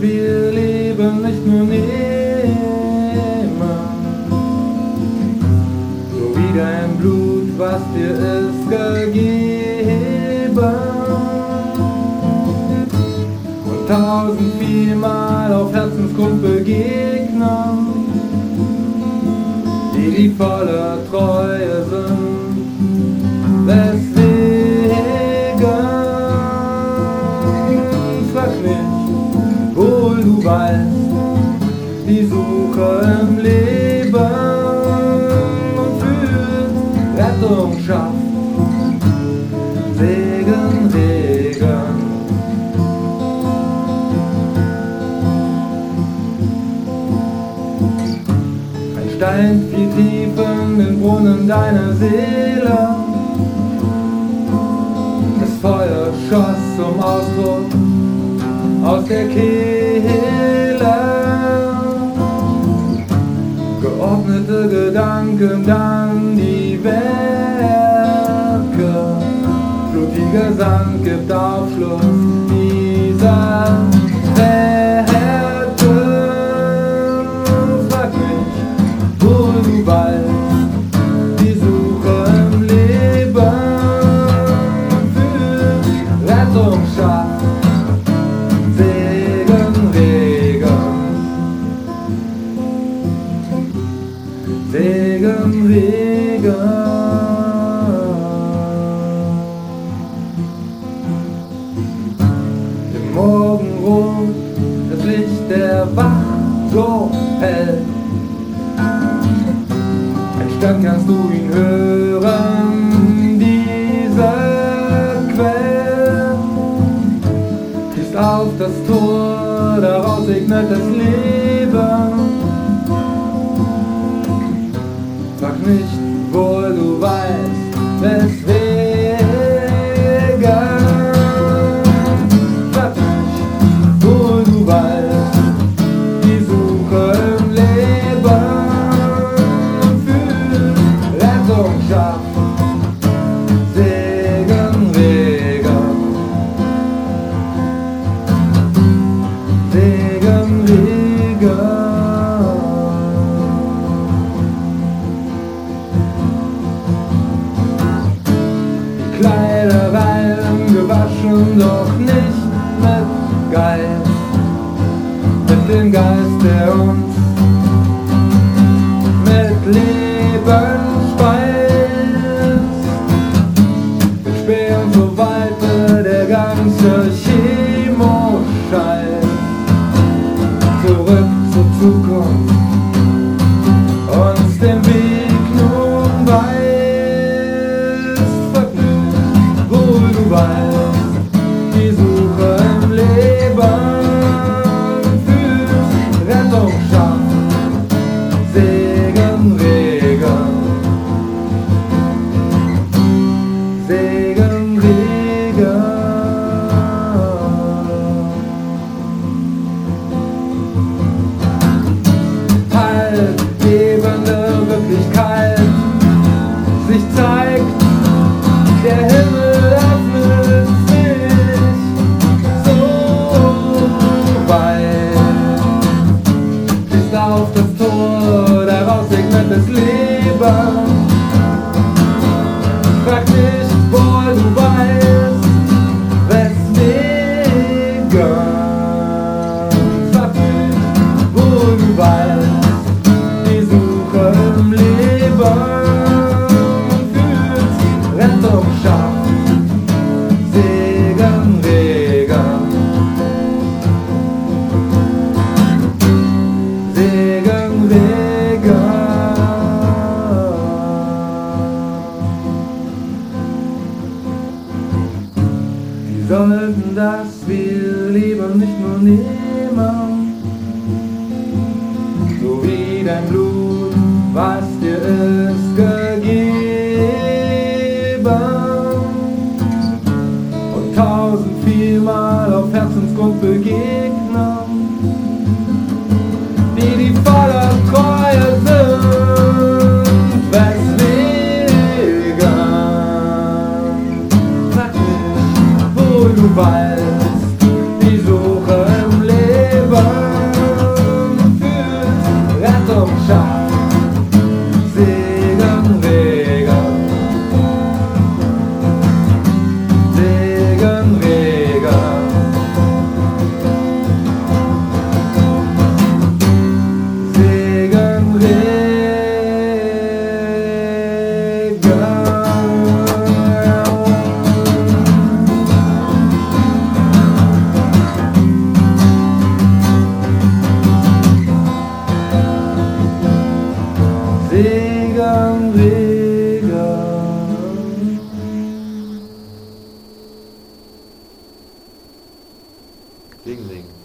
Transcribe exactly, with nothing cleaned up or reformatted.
wir Leben nicht nur nehmen, so wie dein Blut, was dir ist gegeben, und tausend vielmal auf Herzensgrund begegnen, die die voller Treue sind. Deswegen frag mich, wohl du weißt, die Suche im Leben und fühlt Rettung schafft, Segen, Regen. Ein Stein fiel tief in den Brunnen deiner Seele, das Feuer schoss zum Ausdruck aus der Kehle. Geordnete Gedanken, dann die Werke. Blutiger Sand gibt Aufschluss dieser Werke. Frag mich, wo du weißt, die Suche im Leben für Rettung schafft, Segen, Regen. Segen, Regen. Im Morgenrot, das Licht der Wacht so hell. Ein Stern kannst du ihn hören, dieser Quell fließt auf das Tor, daraus segnet das Leben. Frag nicht, wohl du weißt, weswegen. Frag nicht, wohl du weißt, die Suche im Leben für Rettung schafft, Segen, Regen. Segen, Regen. Kleider rein gewaschen, doch nicht mit Geist, mit dem Geist, der uns mit Leben speist. Mit Speeren so weiter der ganze Chemoscheiß. Zurück zur Zukunft, uns den Weg nun weist. Die Suche im Leben für Rettung schafft, Segen, Regen. Segen, Regen. Halt, gebende Wirklichkeit sich zeigt, der Himmel öffnet sich so weit, schließt auf das Tor, daraus segnet das Leben. Frag nicht, wohl du weißt, weswegen. Frag nicht, wohl du weißt, die Suche im Leben führt Rettung schafft, Segen, Regen. Segen, Regen. Wir sollten das wir Leben nicht nur nehmen, so wie dein Blut, was dir ist gegeben, und tausend vielmal auf Herzensgrund begegnen, die die voller Treue sind. Weswegen? Frag nicht, wo du weißt, die Suche im Leben Sing, sing.